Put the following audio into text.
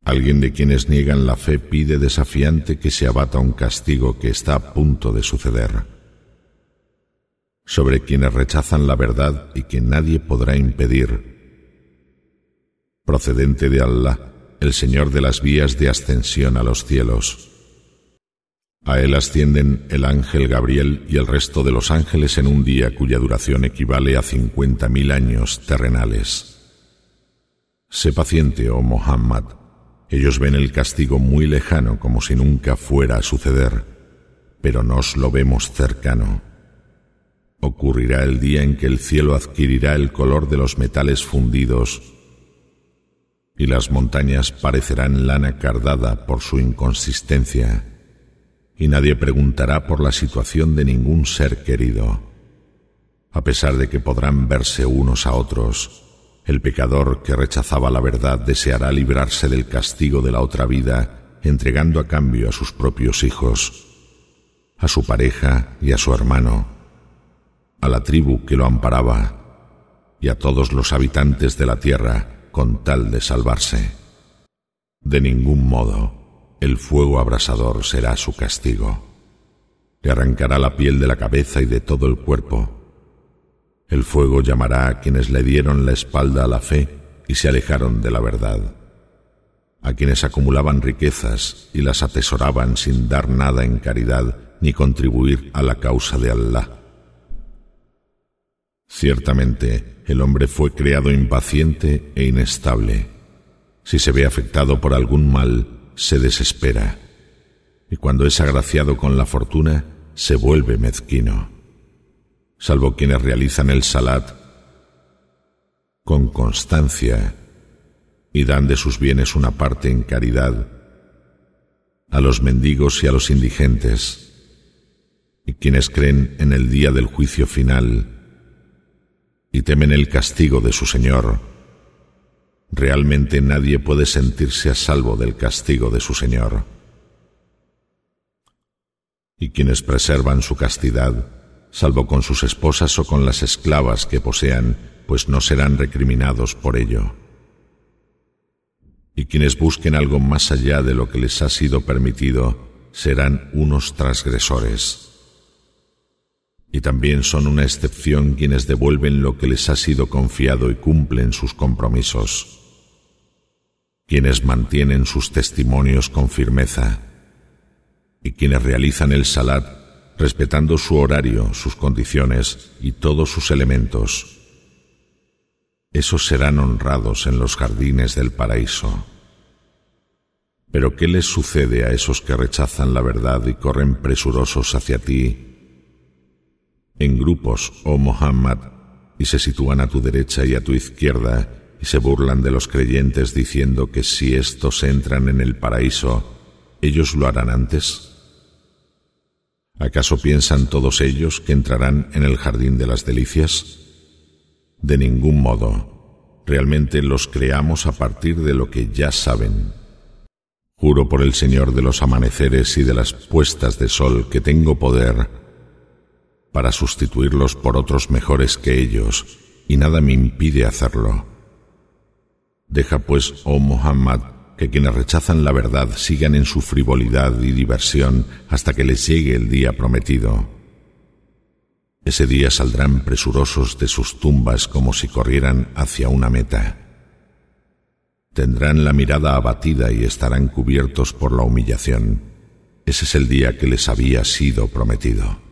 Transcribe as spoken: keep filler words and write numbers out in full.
Alguien de quienes niegan la fe pide desafiante que se abata un castigo que está a punto de suceder, sobre quienes rechazan la verdad y que nadie podrá impedir, procedente de Allah, el Señor de las vías de ascensión a los cielos. A él ascienden el ángel Gabriel y el resto de los ángeles en un día cuya duración equivale a cincuenta mil años terrenales. Sé paciente, oh Muhammad. Ellos ven el castigo muy lejano como si nunca fuera a suceder, pero nos lo vemos cercano. Ocurrirá el día en que el cielo adquirirá el color de los metales fundidos y las montañas parecerán lana cardada por su inconsistencia, y nadie preguntará por la situación de ningún ser querido. A pesar de que podrán verse unos a otros, el pecador que rechazaba la verdad deseará librarse del castigo de la otra vida, entregando a cambio a sus propios hijos, a su pareja y a su hermano, a la tribu que lo amparaba y a todos los habitantes de la tierra con tal de salvarse. De ningún modo el fuego abrasador será su castigo. Le arrancará la piel de la cabeza y de todo el cuerpo. El fuego llamará a quienes le dieron la espalda a la fe y se alejaron de la verdad, a quienes acumulaban riquezas y las atesoraban sin dar nada en caridad ni contribuir a la causa de Allah. Ciertamente, el hombre fue creado impaciente e inestable. Si se ve afectado por algún mal, se desespera, y cuando es agraciado con la fortuna, se vuelve mezquino. Salvo quienes realizan el salat con constancia y dan de sus bienes una parte en caridad a los mendigos y a los indigentes, y quienes creen en el día del juicio final y temen el castigo de su Señor. Realmente nadie puede sentirse a salvo del castigo de su Señor. Y quienes preservan su castidad, salvo con sus esposas o con las esclavas que posean, pues no serán recriminados por ello. Y quienes busquen algo más allá de lo que les ha sido permitido, serán unos transgresores. Y también son una excepción quienes devuelven lo que les ha sido confiado y cumplen sus compromisos, quienes mantienen sus testimonios con firmeza, y quienes realizan el salat respetando su horario, sus condiciones y todos sus elementos. Esos serán honrados en los jardines del paraíso. Pero ¿qué les sucede a esos que rechazan la verdad y corren presurosos hacia ti en grupos, oh Muhammad, y se sitúan a tu derecha y a tu izquierda y se burlan de los creyentes diciendo que si estos entran en el paraíso, ellos lo harán antes? ¿Acaso piensan todos ellos que entrarán en el jardín de las delicias? De ningún modo. Realmente los creamos a partir de lo que ya saben. Juro por el Señor de los amaneceres y de las puestas de sol que tengo poder para sustituirlos por otros mejores que ellos, y nada me impide hacerlo. Deja pues, oh Muhammad, que quienes rechazan la verdad sigan en su frivolidad y diversión hasta que les llegue el día prometido. Ese día saldrán presurosos de sus tumbas como si corrieran hacia una meta. Tendrán la mirada abatida y estarán cubiertos por la humillación. Ese es el día que les había sido prometido.